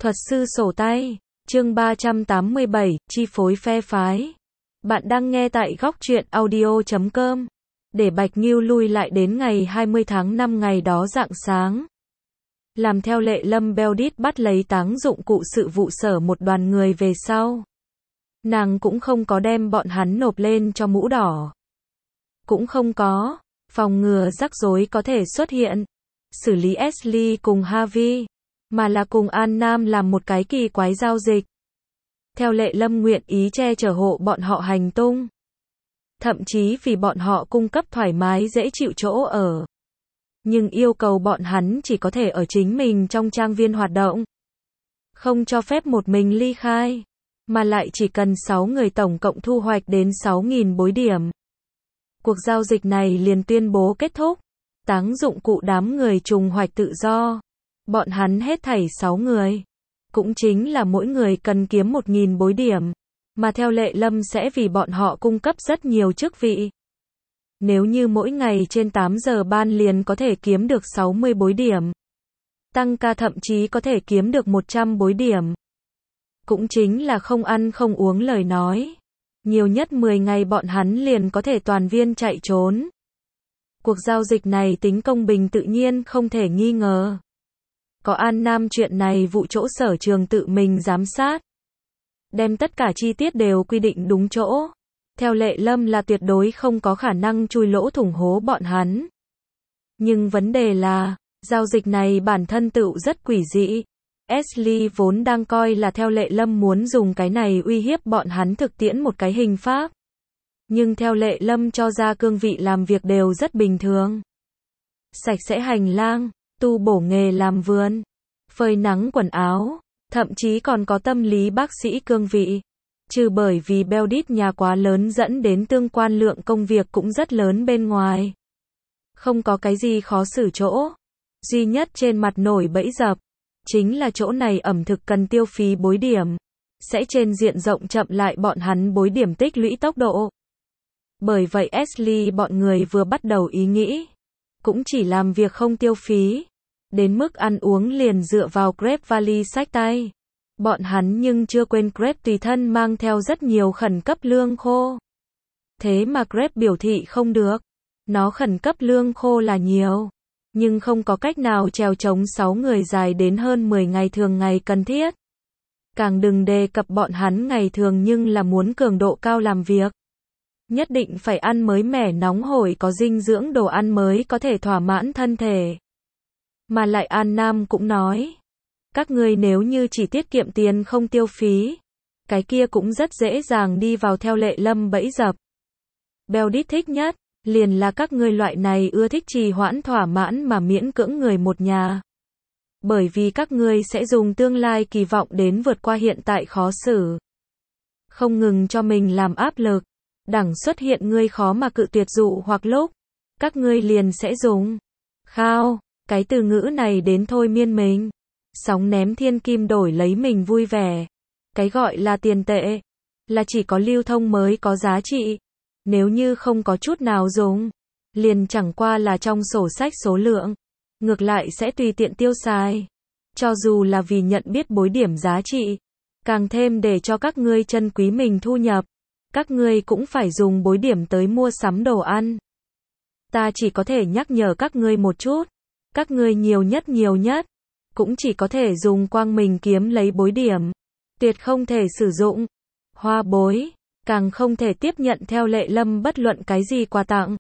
Thuật sư sổ tay, chương 387, chi phối phe phái. Bạn đang nghe tại góc truyện audio.com. Để Bạch Ngưu lui lại đến ngày 20 tháng 5 ngày đó rạng sáng. Làm theo lệ, Lâm Beldit bắt lấy táng dụng cụ sự vụ sở một đoàn người về sau. Nàng cũng không có đem bọn hắn nộp lên cho mũ đỏ. Cũng không có phòng ngừa rắc rối có thể xuất hiện. Xử lý Ashley cùng Harvey, mà là cùng An Nam làm một cái kỳ quái giao dịch. Theo lệ, Lâm nguyện ý che chở hộ bọn họ hành tung. Thậm chí vì bọn họ cung cấp thoải mái dễ chịu chỗ ở. Nhưng yêu cầu bọn hắn chỉ có thể ở chính mình trong trang viên hoạt động. Không cho phép một mình ly khai. Mà lại chỉ cần 6 người tổng cộng thu hoạch đến 6.000 bối điểm. Cuộc giao dịch này liền tuyên bố kết thúc. Táng dụng cụ đám người trùng hoạch tự do. Bọn hắn hết thảy 6 người. Cũng chính là mỗi người cần kiếm 1.000 bối điểm. Mà theo lệ, Lâm sẽ vì bọn họ cung cấp rất nhiều chức vị. Nếu như mỗi ngày trên 8 giờ ban liền có thể kiếm được 60 bối điểm. Tăng ca thậm chí có thể kiếm được 100 bối điểm. Cũng chính là không ăn không uống lời nói. Nhiều nhất 10 ngày bọn hắn liền có thể toàn viên chạy trốn. Cuộc giao dịch này tính công bình tự nhiên không thể nghi ngờ. Có An Nam chuyện này vụ chỗ sở trường tự mình giám sát. Đem tất cả chi tiết đều quy định đúng chỗ. Theo lệ, Lâm là tuyệt đối không có khả năng chui lỗ thủng hố bọn hắn. Nhưng vấn đề là, giao dịch này bản thân tựu rất quỷ dị. Ashley vốn đang coi là theo lệ, Lâm muốn dùng cái này uy hiếp bọn hắn thực tiễn một cái hình pháp. Nhưng theo lệ, Lâm cho ra cương vị làm việc đều rất bình thường. Sạch sẽ hành lang, tu bổ nghề làm vườn, phơi nắng quần áo, thậm chí còn có tâm lý bác sĩ cương vị. Trừ bởi vì Beldit nhà quá lớn dẫn đến tương quan lượng công việc cũng rất lớn bên ngoài. Không có cái gì khó xử chỗ. Duy nhất trên mặt nổi bẫy dập. Chính là chỗ này ẩm thực cần tiêu phí bối điểm. Sẽ trên diện rộng chậm lại bọn hắn bối điểm tích lũy tốc độ. Bởi vậy Ashley bọn người vừa bắt đầu ý nghĩ. Cũng chỉ làm việc không tiêu phí. Đến mức ăn uống liền dựa vào Grab vali xách tay. Bọn hắn nhưng chưa quên Grab tùy thân mang theo rất nhiều khẩn cấp lương khô. Thế mà Grab biểu thị không được. Nó khẩn cấp lương khô là nhiều. Nhưng không có cách nào trèo chống 6 người dài đến hơn 10 ngày thường ngày cần thiết. Càng đừng đề cập bọn hắn ngày thường nhưng là muốn cường độ cao làm việc. Nhất định phải ăn mới mẻ nóng hổi có dinh dưỡng đồ ăn mới có thể thỏa mãn thân thể. Mà lại An Nam cũng nói. Các ngươi nếu như chỉ tiết kiệm tiền không tiêu phí. Cái kia cũng rất dễ dàng đi vào theo lệ, Lâm bẫy dập. Beldit thích nhất. Liền là các ngươi loại này ưa thích trì hoãn thỏa mãn mà miễn cưỡng người một nhà. Bởi vì các ngươi sẽ dùng tương lai kỳ vọng đến vượt qua hiện tại khó xử. Không ngừng cho mình làm áp lực. Đẳng xuất hiện ngươi khó mà cự tuyệt dụ hoặc lúc. Các ngươi liền sẽ dùng. Khao. Cái từ ngữ này đến thôi miên mình. Sóng ném thiên kim đổi lấy mình vui vẻ. Cái gọi là tiền tệ. Là chỉ có lưu thông mới có giá trị. Nếu như không có chút nào dùng, liền chẳng qua là trong sổ sách số lượng, ngược lại sẽ tùy tiện tiêu xài. Cho dù là vì nhận biết bối điểm giá trị, càng thêm để cho các ngươi trân quý mình thu nhập, các ngươi cũng phải dùng bối điểm tới mua sắm đồ ăn. Ta chỉ có thể nhắc nhở các ngươi một chút, các ngươi nhiều nhất, cũng chỉ có thể dùng quang mình kiếm lấy bối điểm, tuyệt không thể sử dụng hoa bối. Càng không thể tiếp nhận theo lệ, Lâm bất luận cái gì quà tặng.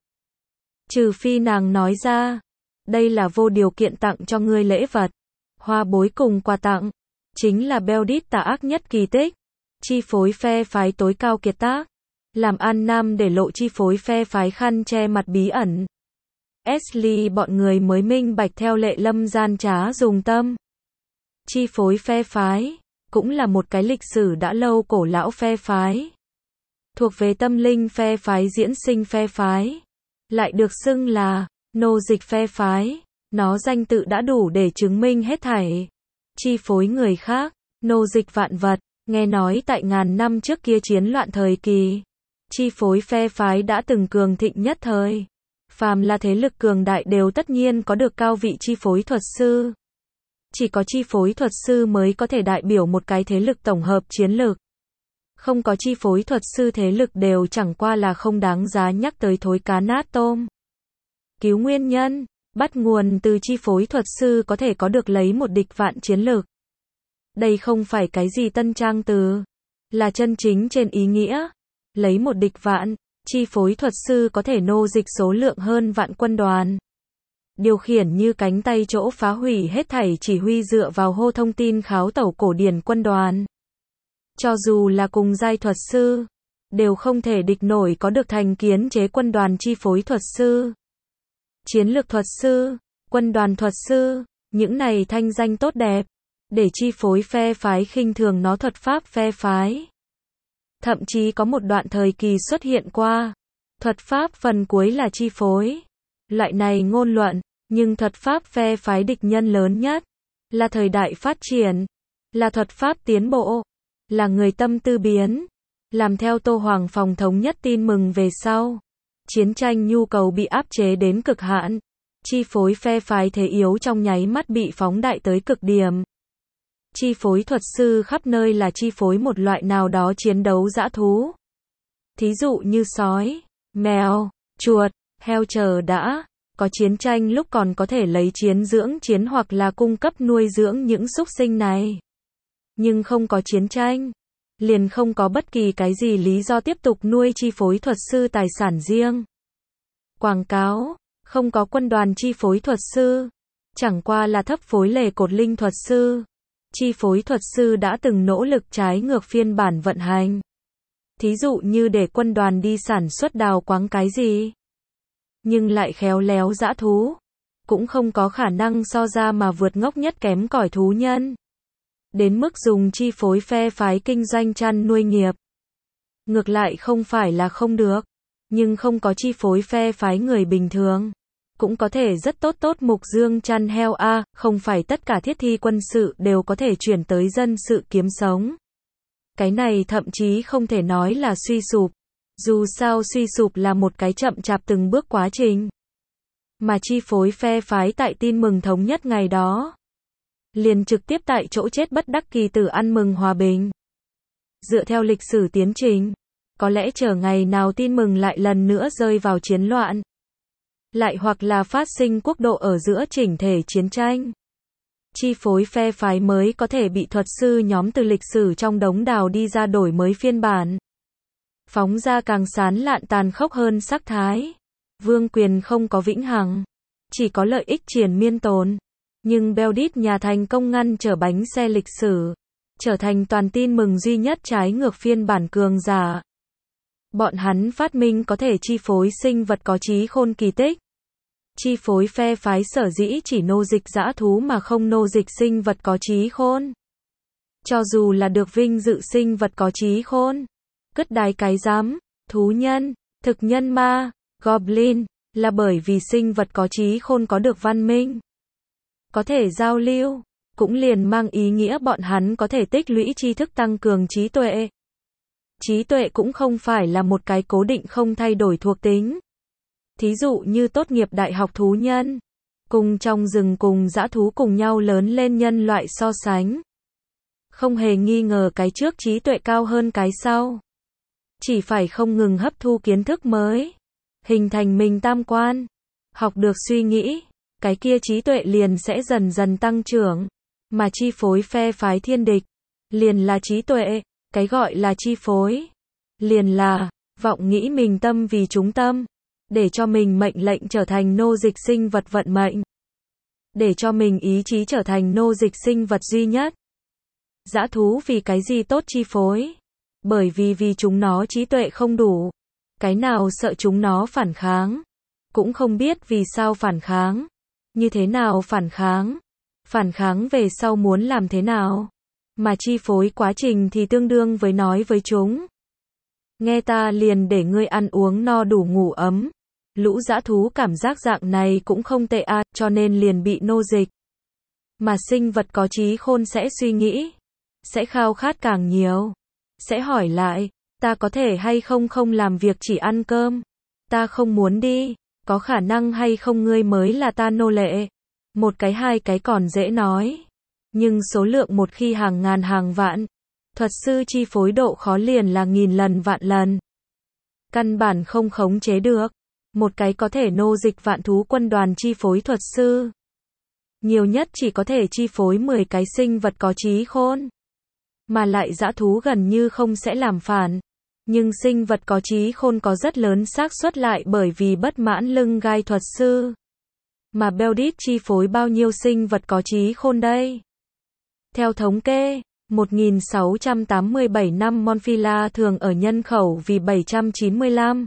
Trừ phi nàng nói ra. Đây là vô điều kiện tặng cho ngươi lễ vật. Hoa bối cùng quà tặng. Chính là Beldit tà ác nhất kỳ tích. Chi phối phe phái tối cao kiệt tác. Làm An Nam để lộ chi phối phe phái khăn che mặt bí ẩn. Ashley bọn người mới minh bạch theo lệ, Lâm gian trá dùng tâm. Chi phối phe phái. Cũng là một cái lịch sử đã lâu cổ lão phe phái. Thuộc về tâm linh phe phái diễn sinh phe phái. Lại được xưng là nô dịch phe phái. Nó danh tự đã đủ để chứng minh hết thảy. Chi phối người khác, nô dịch vạn vật. Nghe nói tại ngàn năm trước kia chiến loạn thời kỳ. Chi phối phe phái đã từng cường thịnh nhất thời. Phàm là thế lực cường đại đều tất nhiên có được cao vị chi phối thuật sư. Chỉ có chi phối thuật sư mới có thể đại biểu một cái thế lực tổng hợp chiến lược. Không có chi phối thuật sư thế lực đều chẳng qua là không đáng giá nhắc tới thối cá nát tôm. Cứu nguyên nhân, bắt nguồn từ chi phối thuật sư có thể có được lấy một địch vạn chiến lược. Đây không phải cái gì tân trang từ, là chân chính trên ý nghĩa. Lấy một địch vạn, chi phối thuật sư có thể nô dịch số lượng hơn vạn quân đoàn. Điều khiển như cánh tay chỗ phá hủy hết thảy chỉ huy dựa vào hô thông tin kháo tẩu cổ điển quân đoàn. Cho dù là cùng giai thuật sư, đều không thể địch nổi có được thành kiến chế quân đoàn chi phối thuật sư. Chiến lược thuật sư, quân đoàn thuật sư, những này thanh danh tốt đẹp, để chi phối phe phái khinh thường nó thuật pháp phe phái. Thậm chí có một đoạn thời kỳ xuất hiện qua, thuật pháp phần cuối là chi phối. Loại này ngôn luận, nhưng thuật pháp phe phái địch nhân lớn nhất, là thời đại phát triển, là thuật pháp tiến bộ, là người tâm tư biến, làm theo Tô Hoàng phòng thống nhất tin mừng về sau. Chiến tranh nhu cầu bị áp chế đến cực hạn, chi phối phe phái thế yếu trong nháy mắt bị phóng đại tới cực điểm. Chi phối thuật sư khắp nơi là chi phối một loại nào đó chiến đấu dã thú. Thí dụ như sói, mèo, chuột, heo chờ đã. Có chiến tranh lúc còn có thể lấy chiến dưỡng chiến hoặc là cung cấp nuôi dưỡng những súc sinh này. Nhưng không có chiến tranh, liền không có bất kỳ cái gì lý do tiếp tục nuôi chi phối thuật sư tài sản riêng. Quảng cáo, không có quân đoàn chi phối thuật sư, chẳng qua là thấp phối lề cột linh thuật sư. Chi phối thuật sư đã từng nỗ lực trái ngược phiên bản vận hành. Thí dụ như để quân đoàn đi sản xuất đào quáng cái gì, nhưng lại khéo léo dã thú, cũng không có khả năng so ra mà vượt ngốc nhất kém cỏi thú nhân. Đến mức dùng chi phối phe phái kinh doanh chăn nuôi nghiệp. Ngược lại không phải là không được, nhưng không có chi phối phe phái người bình thường, cũng có thể rất tốt mục dương chăn heo a, không phải tất cả thiết thi quân sự đều có thể chuyển tới dân sự kiếm sống. Cái này thậm chí không thể nói là suy sụp. Dù sao suy sụp là một cái chậm chạp từng bước quá trình. Mà chi phối phe phái tại tin mừng thống nhất ngày đó, liền trực tiếp tại chỗ chết bất đắc kỳ tử ăn mừng hòa bình. Dựa theo lịch sử tiến trình, có lẽ chờ ngày nào tin mừng lại lần nữa rơi vào chiến loạn. Lại hoặc là phát sinh quốc độ ở giữa chỉnh thể chiến tranh. Chi phối phe phái mới có thể bị thuật sư nhóm từ lịch sử trong đống đào đi ra đổi mới phiên bản. Phóng ra càng sán lạn tàn khốc hơn sắc thái. Vương quyền không có vĩnh hằng, chỉ có lợi ích triền miên tồn. Nhưng Beldit nhà thành công ngăn trở bánh xe lịch sử, trở thành toàn tin mừng duy nhất trái ngược phiên bản cường giả. Bọn hắn phát minh có thể chi phối sinh vật có trí khôn kỳ tích. Chi phối phe phái sở dĩ chỉ nô dịch dã thú mà không nô dịch sinh vật có trí khôn. Cho dù là được vinh dự sinh vật có trí khôn, cất đái cái rắm, thú nhân, thực nhân ma, goblin, là bởi vì sinh vật có trí khôn có được văn minh, có thể giao lưu, cũng liền mang ý nghĩa bọn hắn có thể tích lũy tri thức tăng cường trí tuệ. Trí tuệ cũng không phải là một cái cố định không thay đổi thuộc tính. Thí dụ như tốt nghiệp đại học thú nhân, cùng trong rừng cùng dã thú cùng nhau lớn lên nhân loại so sánh. Không hề nghi ngờ cái trước trí tuệ cao hơn cái sau. Chỉ phải không ngừng hấp thu kiến thức mới, hình thành mình tam quan, học được suy nghĩ, cái kia trí tuệ liền sẽ dần dần tăng trưởng. Mà chi phối phe phái thiên địch, liền là trí tuệ, cái gọi là chi phối, liền là vọng nghĩ mình tâm vì chúng tâm, để cho mình mệnh lệnh trở thành nô dịch sinh vật vận mệnh, để cho mình ý chí trở thành nô dịch sinh vật duy nhất. Dã thú vì cái gì tốt chi phối? Bởi vì chúng nó trí tuệ không đủ, cái nào sợ chúng nó phản kháng, cũng không biết vì sao phản kháng, như thế nào phản kháng về sau muốn làm thế nào, mà chi phối quá trình thì tương đương với nói với chúng. Nghe ta liền để ngươi ăn uống no đủ ngủ ấm. Lũ dã thú cảm giác dạng này cũng không tệ à, cho nên liền bị nô dịch. Mà sinh vật có trí khôn sẽ suy nghĩ, sẽ khao khát càng nhiều, sẽ hỏi lại, ta có thể hay không không làm việc chỉ ăn cơm, ta không muốn đi, có khả năng hay không ngươi mới là ta nô lệ. Một cái hai cái còn dễ nói, Nhưng số lượng một khi hàng ngàn hàng vạn, thuật sư chi phối độ khó liền là nghìn lần vạn lần. Căn bản không khống chế được. Một cái có thể nô dịch vạn thú quân đoàn chi phối thuật sư. Nhiều nhất chỉ có thể chi phối 10 cái sinh vật có trí khôn. Mà lại dã thú gần như không sẽ làm phản. Nhưng sinh vật có trí khôn có rất lớn xác suất lại bởi vì bất mãn lưng gai thuật sư. Mà Beldit chi phối bao nhiêu sinh vật có trí khôn đây? Theo thống kê, 1687 năm Monfila thường ở nhân khẩu vì 795.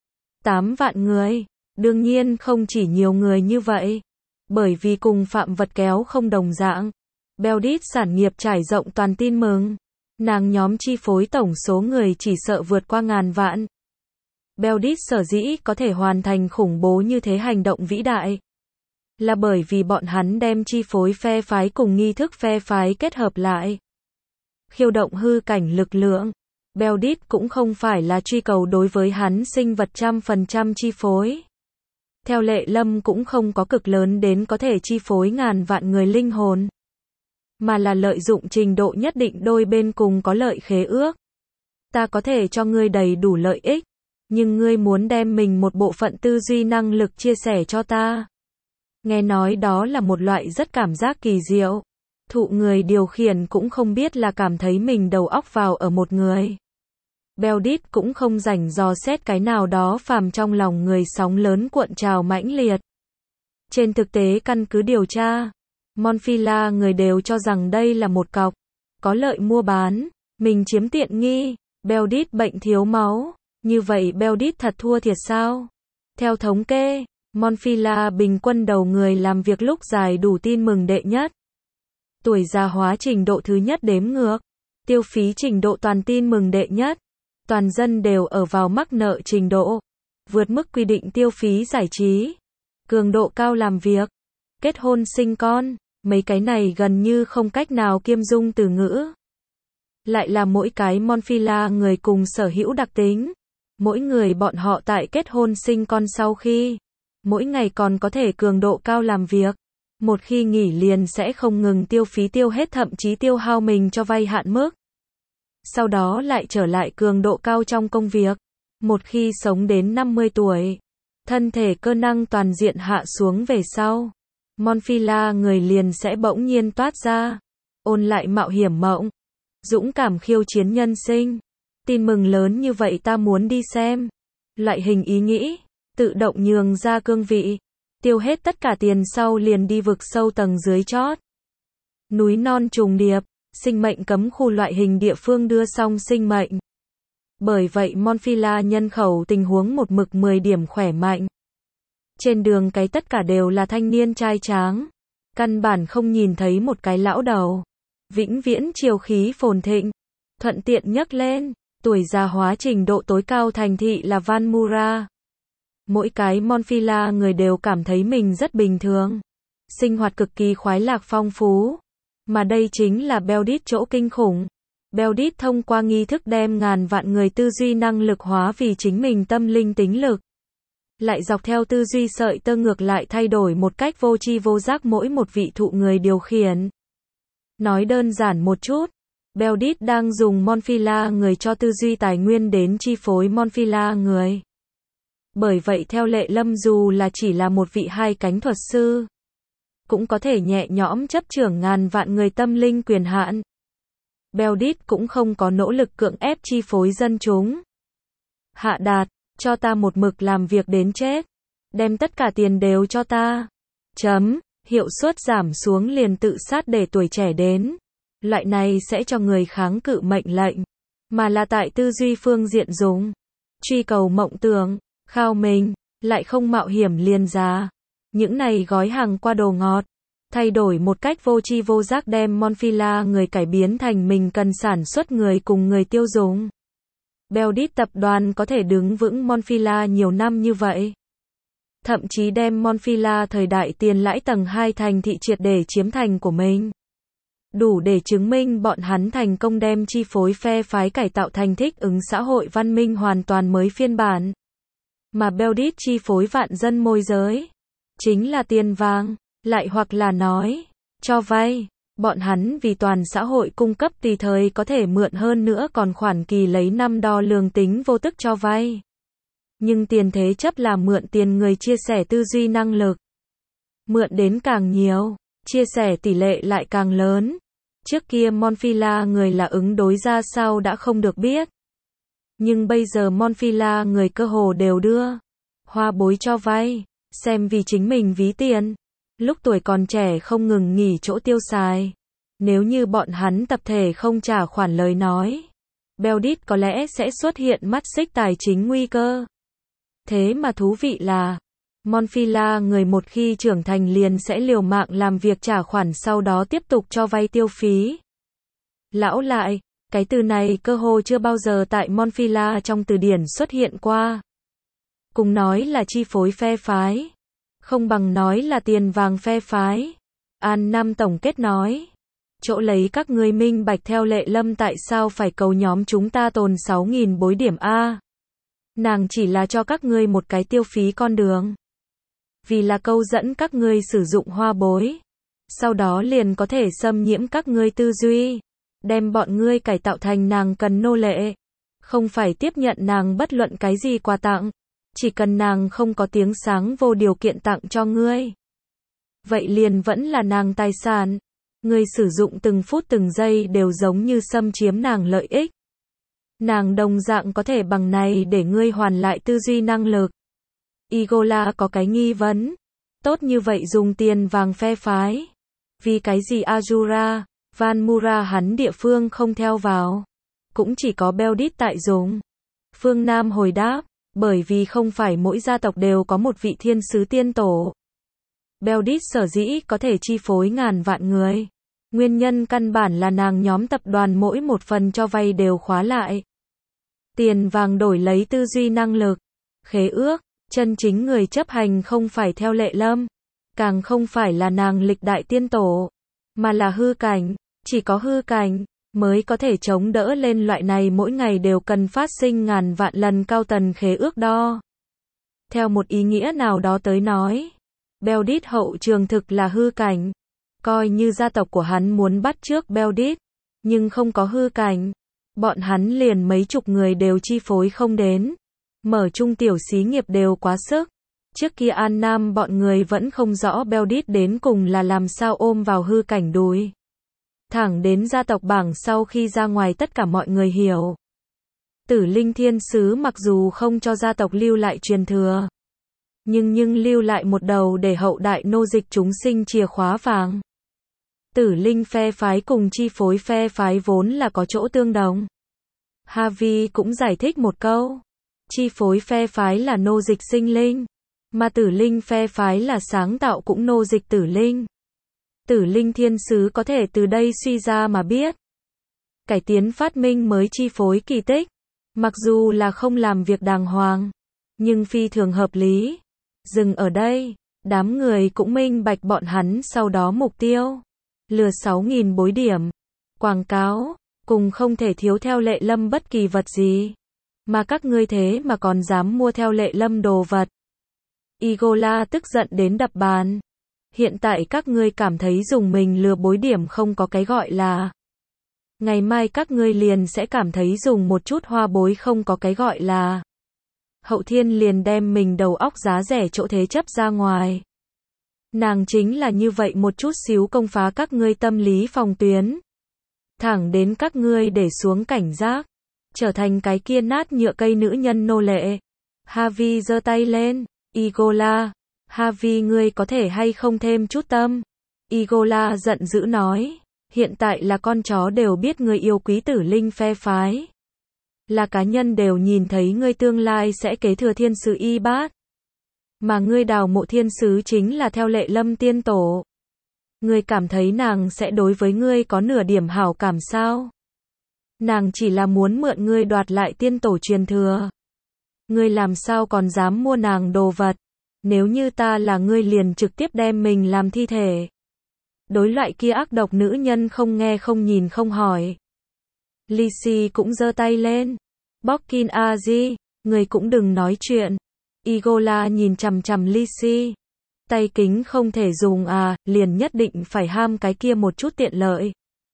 8 vạn người. Đương nhiên không chỉ nhiều người như vậy. Bởi vì cùng phạm vật kéo không đồng dạng. Beldit sản nghiệp trải rộng toàn Tin Mừng. Nàng nhóm chi phối tổng số người chỉ sợ vượt qua ngàn vạn. Beldit sở dĩ có thể hoàn thành khủng bố như thế hành động vĩ đại. Là bởi vì bọn hắn đem chi phối phe phái cùng nghi thức phe phái kết hợp lại. Khiêu động hư cảnh lực lượng. Beldit cũng không phải là truy cầu đối với hắn sinh vật 100% chi phối. Theo Lệ Lâm cũng không có cực lớn đến có thể chi phối ngàn vạn người linh hồn. Mà là lợi dụng trình độ nhất định đôi bên cùng có lợi khế ước. Ta có thể cho ngươi đầy đủ lợi ích. Nhưng ngươi muốn đem mình một bộ phận tư duy năng lực chia sẻ cho ta. Nghe nói đó là một loại rất cảm giác kỳ diệu. Thụ người điều khiển cũng không biết là cảm thấy mình đầu óc vào ở một người. Beldit cũng không rảnh dò xét cái nào đó phàm trong lòng người sóng lớn cuộn trào mãnh liệt. Trên thực tế căn cứ điều tra, Monfila người đều cho rằng đây là một cọc có lợi mua bán, mình chiếm tiện nghi. Beldit bệnh thiếu máu, như vậy Beldit thật thua thiệt sao? Theo thống kê, Monfila bình quân đầu người làm việc lúc dài đủ Tin Mừng đệ nhất. Tuổi già hóa trình độ thứ nhất đếm ngược. Tiêu phí trình độ toàn Tin Mừng đệ nhất. Toàn dân đều ở vào mắc nợ trình độ. Vượt mức quy định tiêu phí giải trí. Cường độ cao làm việc. Kết hôn sinh con. Mấy cái này gần như không cách nào kiêm dung từ ngữ. Lại là mỗi cái Monfila người cùng sở hữu đặc tính. Mỗi người bọn họ tại kết hôn sinh con sau khi. Mỗi ngày còn có thể cường độ cao làm việc. Một khi nghỉ liền sẽ không ngừng tiêu phí tiêu hết thậm chí tiêu hao mình cho vay hạn mức. Sau đó lại trở lại cường độ cao trong công việc. Một khi sống đến 50 tuổi, thân thể cơ năng toàn diện hạ xuống về sau. Monfila người liền sẽ bỗng nhiên toát ra. Ôn lại mạo hiểm mộng. Dũng cảm khiêu chiến nhân sinh. Tin mừng lớn như vậy ta muốn đi xem. Loại hình ý nghĩ. Tự động nhường ra cương vị. Tiêu hết tất cả tiền sau liền đi vực sâu tầng dưới chót. Núi non trùng điệp. Sinh mệnh cấm khu loại hình địa phương đưa xong sinh mệnh. Bởi vậy Monfila nhân khẩu tình huống một mực 10 điểm khỏe mạnh. Trên đường cái tất cả đều là thanh niên trai tráng. Căn bản không nhìn thấy một cái lão đầu. Vĩnh viễn triều khí phồn thịnh. Thuận tiện nhắc lên, tuổi già hóa trình độ tối cao thành thị là Van Mura. Mỗi cái Monfila người đều cảm thấy mình rất bình thường. Sinh hoạt cực kỳ khoái lạc phong phú. Mà đây chính là Beldit chỗ kinh khủng. Beldit thông qua nghi thức đem ngàn vạn người tư duy năng lực hóa vì chính mình tâm linh tính lực. Lại dọc theo tư duy sợi tơ ngược lại thay đổi một cách vô tri vô giác mỗi một vị thụ người điều khiển. Nói đơn giản một chút, Beldit đang dùng Monfila người cho tư duy tài nguyên đến chi phối Monfila người. Bởi vậy theo Lệ Lâm dù là chỉ là một vị hai cánh thuật sư, cũng có thể nhẹ nhõm chấp trưởng ngàn vạn người tâm linh quyền hạn. Beldit cũng không có nỗ lực cưỡng ép chi phối dân chúng. Hạ đạt, cho ta một mực làm việc đến chết. Đem tất cả tiền đều cho ta. Hiệu suất giảm xuống liền tự sát để tuổi trẻ đến. Loại này sẽ cho người kháng cự mệnh lệnh. Mà là tại tư duy phương diện dùng. Truy cầu mộng tưởng, khao mình, lại không mạo hiểm liền giá. Những này gói hàng qua đồ ngọt. Thay đổi một cách vô tri vô giác đem Monfila người cải biến thành mình cần sản xuất người cùng người tiêu dùng. Beldit tập đoàn có thể đứng vững Monfila nhiều năm như vậy. Thậm chí đem Monfila thời đại tiền lãi tầng 2 thành thị triệt để chiếm thành của mình. Đủ để chứng minh bọn hắn thành công đem chi phối phe phái cải tạo thành thích ứng xã hội văn minh hoàn toàn mới phiên bản. Mà Beldit chi phối vạn dân môi giới. Chính là tiền vàng, lại hoặc là nói, cho vay. Bọn hắn vì toàn xã hội cung cấp tùy thời có thể mượn hơn nữa còn khoản kỳ lấy năm đo lường tính vô tức cho vay. Nhưng tiền thế chấp là mượn tiền người chia sẻ tư duy năng lực. Mượn đến càng nhiều, chia sẻ tỷ lệ lại càng lớn. Trước kia Monfila người là ứng đối ra sao đã không được biết. Nhưng bây giờ Monfila người cơ hồ đều đưa hoa bối cho vay, xem vì chính mình ví tiền. Lúc tuổi còn trẻ không ngừng nghỉ chỗ tiêu xài. Nếu như bọn hắn tập thể không trả khoản lời nói, Beldit có lẽ sẽ xuất hiện mắt xích tài chính nguy cơ. Thế mà thú vị là, Monfila người một khi trưởng thành liền sẽ liều mạng làm việc trả khoản sau đó tiếp tục cho vay tiêu phí. Lão lại, cái từ này cơ hồ chưa bao giờ tại Monfila trong từ điển xuất hiện qua. Cùng nói là chi phối phe phái, không bằng nói là tiền vàng phe phái. An Nam tổng kết nói, chỗ lấy các ngươi minh bạch theo Lệ Lâm tại sao phải cầu nhóm chúng ta tồn 6.000 bối điểm A. Nàng chỉ là cho các ngươi một cái tiêu phí con đường. Vì là câu dẫn các ngươi sử dụng hoa bối. Sau đó liền có thể xâm nhiễm các ngươi tư duy. Đem bọn ngươi cải tạo thành nàng cần nô lệ. Không phải tiếp nhận nàng bất luận cái gì quà tặng. Chỉ cần nàng không có tiếng sáng vô điều kiện tặng cho ngươi. Vậy liền vẫn là nàng tài sản. Ngươi sử dụng từng phút từng giây đều giống như xâm chiếm nàng lợi ích. Nàng đồng dạng có thể bằng này để ngươi hoàn lại tư duy năng lực. Igola có cái nghi vấn. Tốt như vậy dùng tiền vàng phe phái. Vì cái gì Azura, Vanmura hắn địa phương không theo vào. Cũng chỉ có Beldit tại dùng. Phương Nam hồi đáp. Bởi vì không phải mỗi gia tộc đều có một vị thiên sứ tiên tổ. Beldit sở dĩ có thể chi phối ngàn vạn người. Nguyên nhân căn bản là nàng nhóm tập đoàn mỗi một phần cho vay đều khóa lại. Tiền vàng đổi lấy tư duy năng lực. Khế ước, chân chính người chấp hành không phải theo Lệ Lâm. Càng không phải là nàng lịch đại tiên tổ. Mà là hư cảnh. Chỉ có hư cảnh mới có thể chống đỡ lên loại này mỗi ngày đều cần phát sinh ngàn vạn lần cao tần khế ước đo. Theo một ý nghĩa nào đó tới nói, Beldit hậu trường thực là hư cảnh. Coi như gia tộc của hắn muốn bắt chước Beldit, nhưng không có hư cảnh. Bọn hắn liền mấy chục người đều chi phối không đến. Mở chung tiểu xí nghiệp đều quá sức. Trước kia An Nam bọn người vẫn không rõ Beldit đến cùng là làm sao ôm vào hư cảnh đùi. Thẳng đến gia tộc bảng sau khi ra ngoài tất cả mọi người hiểu. Tử linh thiên sứ mặc dù không cho gia tộc lưu lại truyền thừa. Nhưng lưu lại một đầu để hậu đại nô dịch chúng sinh chìa khóa vàng. Tử linh phe phái cùng chi phối phe phái vốn là có chỗ tương đồng. Harvey cũng giải thích một câu. Chi phối phe phái là nô dịch sinh linh. Mà tử linh phe phái là sáng tạo cũng nô dịch tử linh. Tử linh thiên sứ có thể từ đây suy ra mà biết. Cải tiến phát minh mới chi phối kỳ tích. Mặc dù là không làm việc đàng hoàng. Nhưng phi thường hợp lý. Dừng ở đây. Đám người cũng minh bạch bọn hắn sau đó mục tiêu. Lừa 6.000 bối điểm. Quảng cáo. Cùng không thể thiếu theo Lệ Lâm bất kỳ vật gì. Mà các ngươi thế mà còn dám mua theo Lệ Lâm đồ vật. Igola tức giận đến đập bàn. Hiện tại các ngươi cảm thấy dùng mình lừa bối điểm không có cái gọi là. Ngày mai các ngươi liền sẽ cảm thấy dùng một chút hoa bối không có cái gọi là. Hậu Thiên liền đem mình đầu óc giá rẻ chỗ thế chấp ra ngoài. Nàng chính là như vậy một chút xíu công phá các ngươi tâm lý phòng tuyến. Thẳng đến các ngươi để xuống cảnh giác. Trở thành cái kia nát nhựa cây nữ nhân nô lệ. Harvey giơ tay lên. Igola. Harvey ngươi có thể hay không thêm chút tâm. Igola giận dữ nói. Hiện tại là con chó đều biết ngươi yêu quý tử linh phe phái. Là cá nhân đều nhìn thấy ngươi tương lai sẽ kế thừa thiên sứ y bát. Mà ngươi đào mộ thiên sứ chính là theo Lệ Lâm tiên tổ. Ngươi cảm thấy nàng sẽ đối với ngươi có nửa điểm hảo cảm sao? Nàng chỉ là muốn mượn ngươi đoạt lại tiên tổ truyền thừa. Ngươi làm sao còn dám mua nàng đồ vật? Nếu như ta là ngươi liền trực tiếp đem mình làm thi thể. Đối loại kia ác độc nữ nhân không nghe không nhìn không hỏi. Lisi cũng giơ tay lên. Bokkin Aji, ngươi cũng đừng nói chuyện. Igola nhìn chằm chằm Lisi. Tay kính không thể dùng à, liền nhất định phải ham cái kia một chút tiện lợi.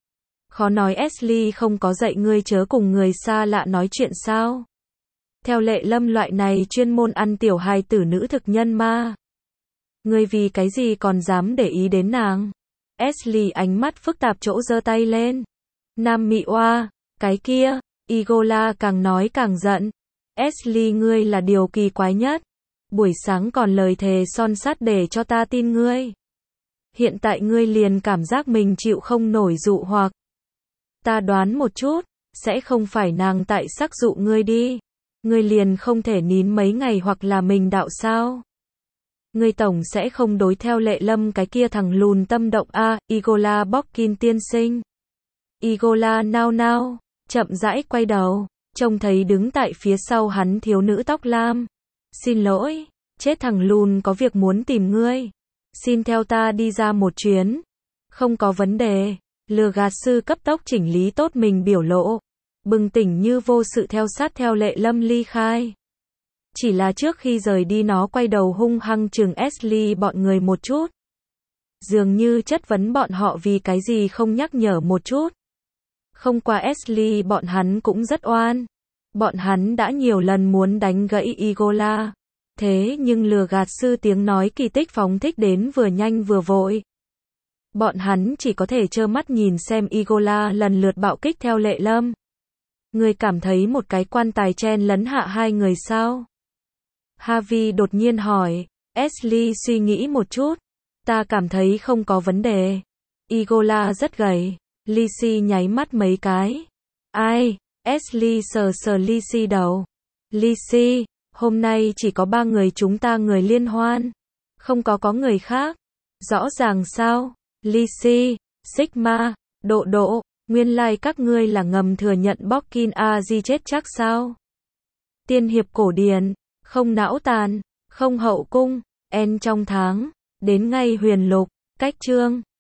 Khó nói Ashley không có dạy ngươi chớ cùng người xa lạ nói chuyện sao? Theo Lệ Lâm loại này chuyên môn ăn tiểu hài tử nữ thực nhân ma. Ngươi vì cái gì còn dám để ý đến nàng? Ashley ánh mắt phức tạp chỗ giơ tay lên. Nam Mị Oa, cái kia, Igola càng nói càng giận. Ashley ngươi là điều kỳ quái nhất. Buổi sáng còn lời thề son sắt để cho ta tin ngươi. Hiện tại ngươi liền cảm giác mình chịu không nổi dụ hoặc. Ta đoán một chút, sẽ không phải nàng tại sắc dụ ngươi đi. Ngươi liền không thể nín mấy ngày hoặc là mình đạo sao? Ngươi tổng sẽ không đối theo Lệ Lâm cái kia thằng lùn tâm động a, Igola Bokkin tiên sinh. Igola nao nao, chậm rãi quay đầu, trông thấy đứng tại phía sau hắn thiếu nữ tóc lam. Xin lỗi, chết thằng lùn có việc muốn tìm ngươi. Xin theo ta đi ra một chuyến. Không có vấn đề. Lừa gạt sư cấp tốc chỉnh lý tốt mình biểu lộ. Bừng tỉnh như vô sự theo sát theo Lệ Lâm ly khai. Chỉ là trước khi rời đi nó quay đầu hung hăng chừng Ashley bọn người một chút. Dường như chất vấn bọn họ vì cái gì không nhắc nhở một chút. Không qua Ashley bọn hắn cũng rất oan. Bọn hắn đã nhiều lần muốn đánh gãy Igola. Thế nhưng lừa gạt sư tiếng nói kỳ tích phóng thích đến vừa nhanh vừa vội. Bọn hắn chỉ có thể trơ mắt nhìn xem Igola lần lượt bạo kích theo Lệ Lâm. Người cảm thấy một cái quan tài chen lấn hạ hai người sao? Harvey đột nhiên hỏi. Ashley suy nghĩ một chút. Ta cảm thấy không có vấn đề. Igola rất gầy. Lizzie nháy mắt mấy cái. Ai? Ashley sờ sờ Lizzie đầu. Lizzie, hôm nay chỉ có 3 người chúng ta người liên hoan. Không có người khác. Rõ ràng sao? Lizzie, Sigma, Độ, nguyên lai các ngươi là ngầm thừa nhận Bokkin A.G. chết chắc sao? Tiên hiệp cổ điển, không não tàn, không hậu cung, en trong tháng, đến ngay huyền lục, cách chương.